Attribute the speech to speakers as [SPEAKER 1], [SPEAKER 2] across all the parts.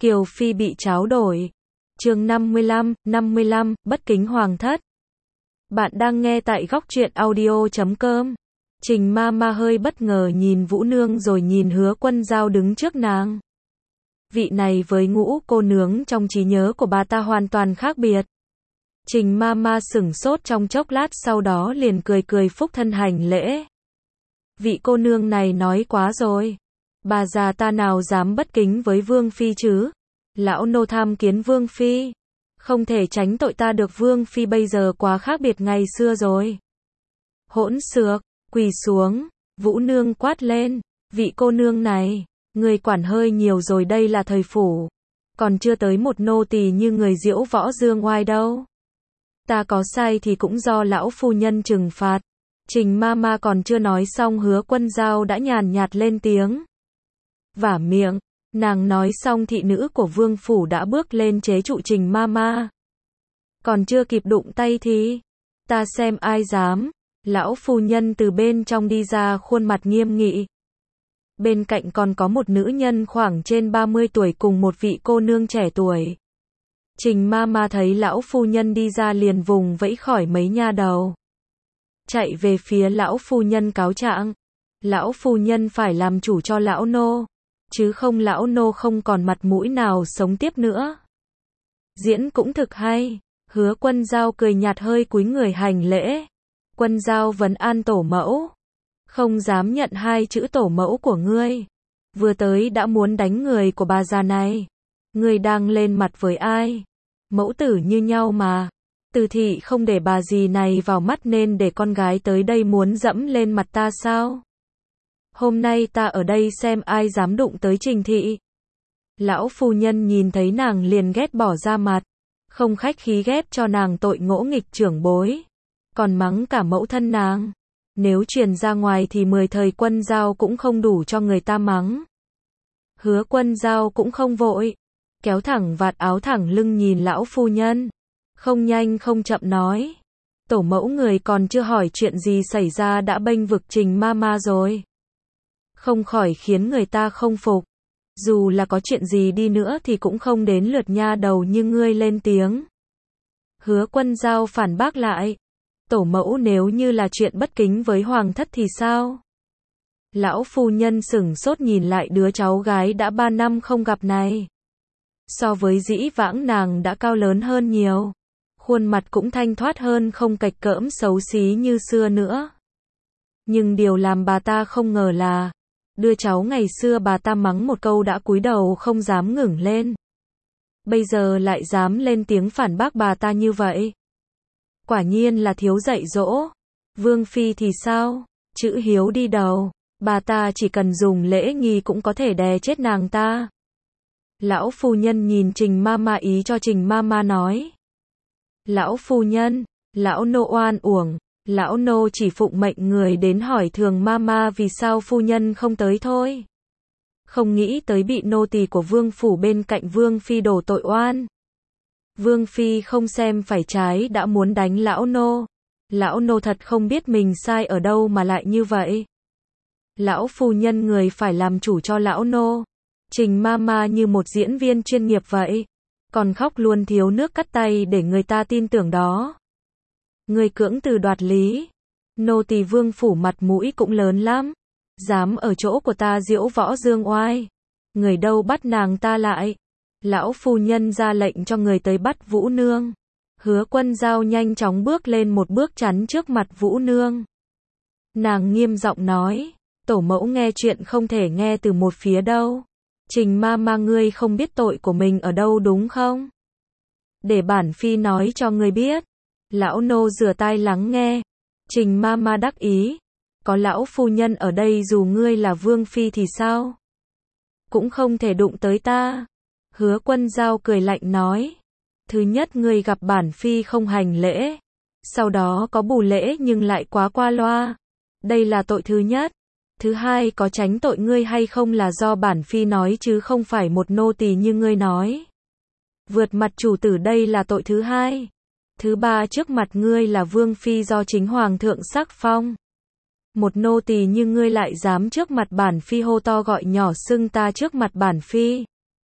[SPEAKER 1] Kiều Phi bị tráo đổi. Chương 55, bất kính hoàng thất. Bạn đang nghe tại góc truyện audio.com. Trình Mama hơi bất ngờ nhìn Vũ Nương rồi nhìn Hứa Quân Dao đứng trước nàng. Vị này với Ngũ cô nương trong trí nhớ của bà ta hoàn toàn khác biệt. Trình Mama sửng sốt trong chốc lát, sau đó liền cười phúc thân hành lễ. Vị cô nương này nói quá rồi. Bà già ta nào dám bất kính với Vương Phi chứ? Lão nô tham kiến Vương Phi. Không thể tránh tội ta được, Vương Phi bây giờ quá khác biệt ngày xưa rồi. Hỗn xược, quỳ xuống. Vũ Nương quát lên. Vị cô nương này, người quản hơi nhiều rồi, đây là thời phủ. Còn chưa tới một nô tỳ như người diễu võ dương oai đâu. Ta có sai thì cũng do lão phu nhân trừng phạt. Trình Mama còn chưa nói xong, Hứa Quân Dao đã nhàn nhạt lên tiếng. Vả miệng. Nàng nói xong, thị nữ của vương phủ đã bước lên chế trụ Trình Mama. Còn chưa kịp đụng tay thì, ta xem ai dám. Lão phu nhân từ bên trong đi ra, khuôn mặt nghiêm nghị. Bên cạnh còn có một nữ nhân khoảng trên 30 tuổi cùng một vị cô nương trẻ tuổi. Trình Mama thấy lão phu nhân đi ra liền vùng vẫy khỏi mấy nha đầu. Chạy về phía lão phu nhân cáo trạng. Lão phu nhân phải làm chủ cho lão nô. Chứ không lão nô không còn mặt mũi nào sống tiếp nữa. Diễn cũng thực hay. Hứa Quân Dao cười nhạt, hơi cúi người hành lễ. Quân Dao vấn an tổ mẫu. Không dám nhận hai chữ tổ mẫu của ngươi. Vừa tới đã muốn đánh người của bà già này. Ngươi đang lên mặt với ai? Mẫu tử như nhau mà. Từ thị không để bà dì này vào mắt nên để con gái tới đây muốn dẫm lên mặt ta sao? Hôm nay ta ở đây xem ai dám đụng tới Trình thị. Lão phu nhân nhìn thấy nàng liền ghét bỏ ra mặt. Không khách khí ghét cho nàng tội ngỗ nghịch trưởng bối. Còn mắng cả mẫu thân nàng. Nếu truyền ra ngoài thì 10 thời Quân Dao cũng không đủ cho người ta mắng. Hứa Quân Dao cũng không vội. Kéo thẳng vạt áo thẳng lưng nhìn lão phu nhân. Không nhanh không chậm nói. Tổ mẫu người còn chưa hỏi chuyện gì xảy ra đã bênh vực Trình Mama rồi. Không khỏi khiến người ta không phục. Dù là có chuyện gì đi nữa thì cũng không đến lượt nha đầu như ngươi lên tiếng. Hứa Quân Dao phản bác lại. Tổ mẫu nếu như là chuyện bất kính với hoàng thất thì sao? Lão phu nhân sửng sốt nhìn lại đứa cháu gái đã 3 năm không gặp này. So với dĩ vãng nàng đã cao lớn hơn nhiều. Khuôn mặt cũng thanh thoát hơn, không cạch cỡm xấu xí như xưa nữa. Nhưng điều làm bà ta không ngờ là đứa cháu ngày xưa bà ta mắng một câu đã cúi đầu không dám ngẩng lên. Bây giờ lại dám lên tiếng phản bác bà ta như vậy. Quả nhiên là thiếu dạy dỗ. Vương Phi thì sao? Chữ hiếu đi đầu. Bà ta chỉ cần dùng lễ nghi cũng có thể đè chết nàng ta. Lão phu nhân nhìn Trình Mama, ý cho Trình Mama nói. Lão phu nhân, lão nô oan uổng. Lão nô chỉ phụng mệnh người đến hỏi thường Mama vì sao phu nhân không tới thôi. Không nghĩ tới bị nô tỳ của vương phủ bên cạnh Vương Phi đổ tội oan. Vương Phi không xem phải trái đã muốn đánh lão nô. Lão nô thật không biết mình sai ở đâu mà lại như vậy. Lão phu nhân người phải làm chủ cho lão nô. Trình Mama như một diễn viên chuyên nghiệp vậy. Còn khóc luôn thiếu nước cắt tay để người ta tin tưởng đó. Người cưỡng từ đoạt lý. Nô tỳ vương phủ mặt mũi cũng lớn lắm. Dám ở chỗ của ta diễu võ dương oai. Người đâu bắt nàng ta lại. Lão phu nhân ra lệnh cho người tới bắt Vũ Nương. Hứa Quân Dao nhanh chóng bước lên một bước chắn trước mặt Vũ Nương. Nàng nghiêm giọng nói. Tổ mẫu nghe chuyện không thể nghe từ một phía đâu. Trình Mama, ngươi không biết tội của mình ở đâu đúng không? Để bản Phi nói cho ngươi biết. Lão nô rửa tai lắng nghe. Trình Mama đắc ý. Có lão phu nhân ở đây dù ngươi là Vương Phi thì sao? Cũng không thể đụng tới ta. Hứa Quân Dao cười lạnh nói. Thứ nhất, ngươi gặp bản Phi không hành lễ. Sau đó có bù lễ nhưng lại quá qua loa. Đây là tội thứ nhất. Thứ hai, có tránh tội ngươi hay không là do bản Phi nói chứ không phải một nô tỳ như ngươi nói. Vượt mặt chủ tử, đây là tội thứ hai. Thứ ba, trước mặt ngươi là Vương Phi do chính Hoàng thượng sắc phong. Một nô tỳ như ngươi lại dám trước mặt bản Phi hô to gọi nhỏ xưng ta trước mặt bản Phi.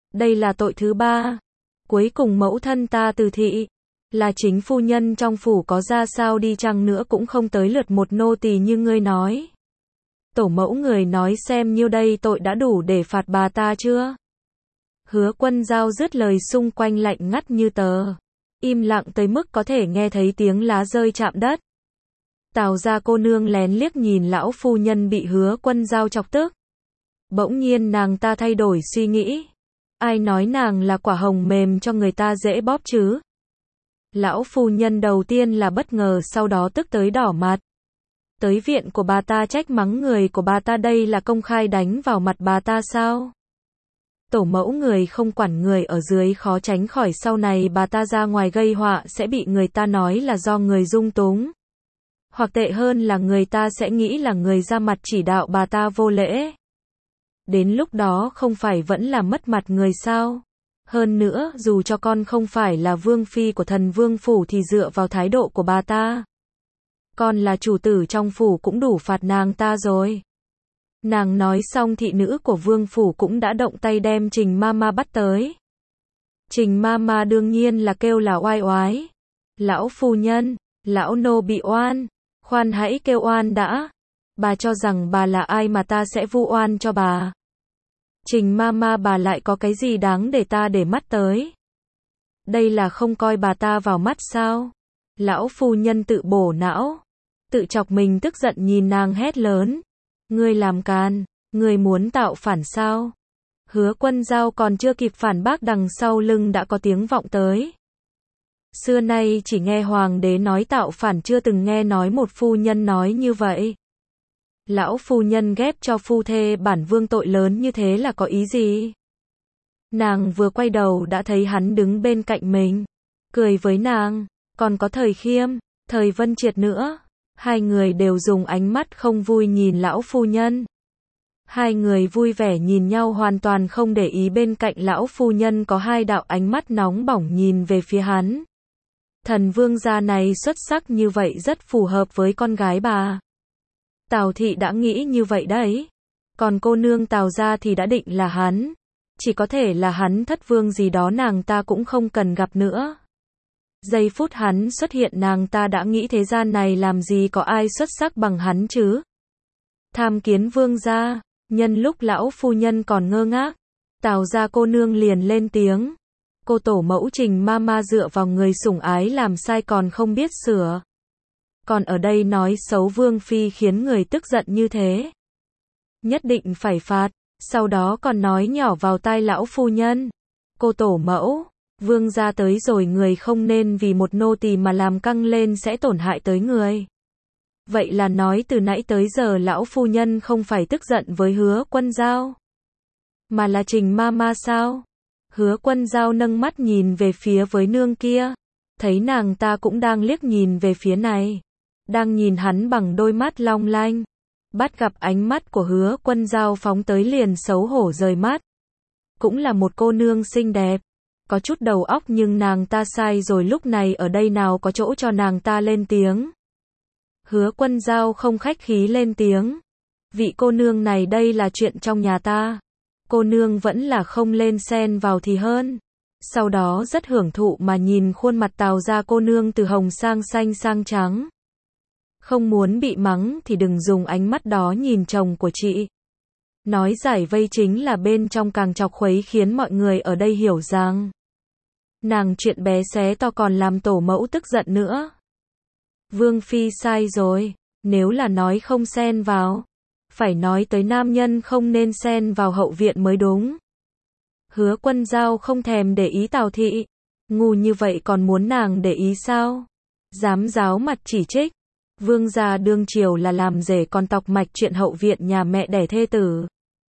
[SPEAKER 1] Đây là tội thứ ba. Cuối cùng mẫu thân ta từ thị, là chính phu nhân trong phủ có ra sao đi chăng nữa cũng không tới lượt một nô tỳ như ngươi nói. Tổ mẫu người nói xem nhiêu đây tội đã đủ để phạt bà ta chưa? Hứa Quân Dao dứt lời xung quanh lạnh ngắt như tờ. Im lặng tới mức có thể nghe thấy tiếng lá rơi chạm đất. Tào gia cô nương lén liếc nhìn lão phu nhân bị Hứa Quân Dao chọc tức. Bỗng nhiên nàng ta thay đổi suy nghĩ. Ai nói nàng là quả hồng mềm cho người ta dễ bóp chứ? Lão phu nhân đầu tiên là bất ngờ, sau đó tức tới đỏ mặt. Tới viện của bà ta trách mắng người của bà ta, đây là công khai đánh vào mặt bà ta sao? Tổ mẫu người không quản người ở dưới, khó tránh khỏi sau này bà ta ra ngoài gây họa sẽ bị người ta nói là do người dung túng. Hoặc tệ hơn là người ta sẽ nghĩ là người ra mặt chỉ đạo bà ta vô lễ. Đến lúc đó không phải vẫn là mất mặt người sao? Hơn nữa, dù cho con không phải là vương phi của Thần Vương phủ thì dựa vào thái độ của bà ta, con là chủ tử trong phủ cũng đủ phạt nàng ta rồi. Nàng nói xong, thị nữ của vương phủ cũng đã động tay đem Trình Mama bắt tới. Trình Mama đương nhiên là kêu là oai oái. Lão phu nhân, lão nô bị oan. Khoan hãy kêu oan đã. Bà cho rằng bà là ai mà ta sẽ vu oan cho bà? Trình Mama, bà lại có cái gì đáng để ta để mắt tới? Đây là không coi bà ta vào mắt sao? Lão phu nhân tự bổ não, tự chọc mình tức giận nhìn nàng hét lớn. Ngươi làm càn, ngươi muốn tạo phản sao? Hứa Quân Dao còn chưa kịp phản bác, đằng sau lưng đã có tiếng vọng tới. Xưa nay chỉ nghe hoàng đế nói tạo phản, chưa từng nghe nói một phu nhân nói như vậy. Lão phu nhân ghép cho phu thê bản vương tội lớn như thế là có ý gì? Nàng vừa quay đầu đã thấy hắn đứng bên cạnh mình, cười với nàng, còn có Thời Khiêm, Thời Vân Triệt nữa. Hai người đều dùng ánh mắt không vui nhìn lão phu nhân. Hai người vui vẻ nhìn nhau, hoàn toàn không để ý bên cạnh lão phu nhân có hai đạo ánh mắt nóng bỏng nhìn về phía hắn. Thần vương gia này xuất sắc như vậy rất phù hợp với con gái bà. Tào thị đã nghĩ như vậy đấy. Còn cô nương Tào gia thì đã định là hắn. Chỉ có thể là hắn thất vương gì đó nàng ta cũng không cần gặp nữa. Giây phút hắn xuất hiện nàng ta đã nghĩ thế gian này làm gì có ai xuất sắc bằng hắn chứ. Tham kiến vương gia. Nhân lúc lão phu nhân còn ngơ ngác, Tào gia cô nương liền lên tiếng. Cô tổ mẫu Trình Mama dựa vào người sủng ái làm sai còn không biết sửa. Còn ở đây nói xấu vương phi khiến người tức giận như thế. Nhất định phải phạt. Sau đó còn nói nhỏ vào tai lão phu nhân. Cô tổ mẫu, vương gia tới rồi, người không nên vì một nô tỳ mà làm căng lên sẽ tổn hại tới người. Vậy là nói từ nãy tới giờ lão phu nhân không phải tức giận với Hứa Quân Dao, mà là Trình Mama sao? Hứa Quân Dao nâng mắt nhìn về phía với nương kia, thấy nàng ta cũng đang liếc nhìn về phía này, đang nhìn hắn bằng đôi mắt long lanh. Bắt gặp ánh mắt của Hứa Quân Dao phóng tới liền xấu hổ rời mắt. Cũng là một cô nương xinh đẹp, có chút đầu óc, nhưng nàng ta sai rồi, lúc này ở đây nào có chỗ cho nàng ta lên tiếng. Hứa Quân Dao không khách khí lên tiếng. Vị cô nương này, đây là chuyện trong nhà ta. Cô nương vẫn là không lên xen vào thì hơn. Sau đó rất hưởng thụ mà nhìn khuôn mặt Tào gia cô nương từ hồng sang xanh sang trắng. Không muốn bị mắng thì đừng dùng ánh mắt đó nhìn chồng của chị. Nói giải vây chính là bên trong càng chọc khuấy, khiến mọi người ở đây hiểu rằng nàng chuyện bé xé to còn làm tổ mẫu tức giận nữa. Vương phi sai rồi, nếu là nói không xen vào, phải nói tới nam nhân không nên xen vào hậu viện mới đúng. Hứa Quân Dao không thèm để ý Tào thị, ngu như vậy còn muốn nàng để ý sao? Dám giáo mặt chỉ trích. Vương gia đương triều là làm rể còn tọc mạch chuyện hậu viện nhà mẹ đẻ thê tử.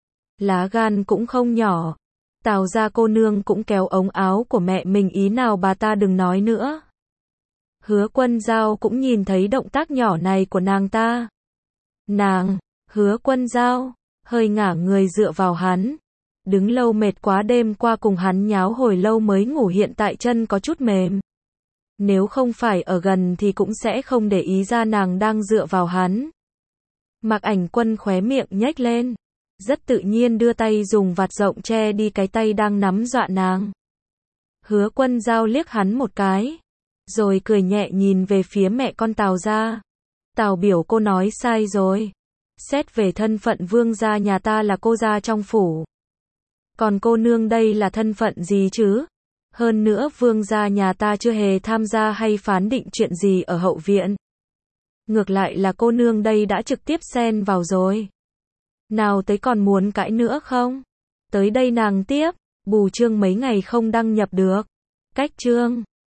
[SPEAKER 1] Lá gan cũng không nhỏ. Tào gia cô nương cũng kéo ống áo của mẹ mình, ý nào bà ta đừng nói nữa. Hứa Quân Dao cũng nhìn thấy động tác nhỏ này của nàng ta. Nàng, Hứa Quân Dao, hơi ngả người dựa vào hắn. Đứng lâu mệt quá, đêm qua cùng hắn nháo hồi lâu mới ngủ, hiện tại chân có chút mềm. Nếu không phải ở gần thì cũng sẽ không để ý ra nàng đang dựa vào hắn. Mạc Ảnh Quân khóe miệng nhếch lên. rất tự nhiên đưa tay dùng vạt rộng che đi cái tay đang nắm dọa nàng. Hứa Quân Giao liếc hắn một cái, rồi cười nhẹ nhìn về phía mẹ con Tào gia. Tào biểu cô nói sai rồi. Xét về thân phận vương gia nhà ta là cô gia trong phủ. Còn cô nương đây là thân phận gì chứ? Hơn nữa vương gia nhà ta chưa hề tham gia hay phán định chuyện gì ở hậu viện. Ngược lại là cô nương đây đã trực tiếp xen vào rồi. Nào tới còn muốn cãi nữa không? Tới đây nàng tiếp, bù chương mấy ngày không đăng nhập được. Cách chương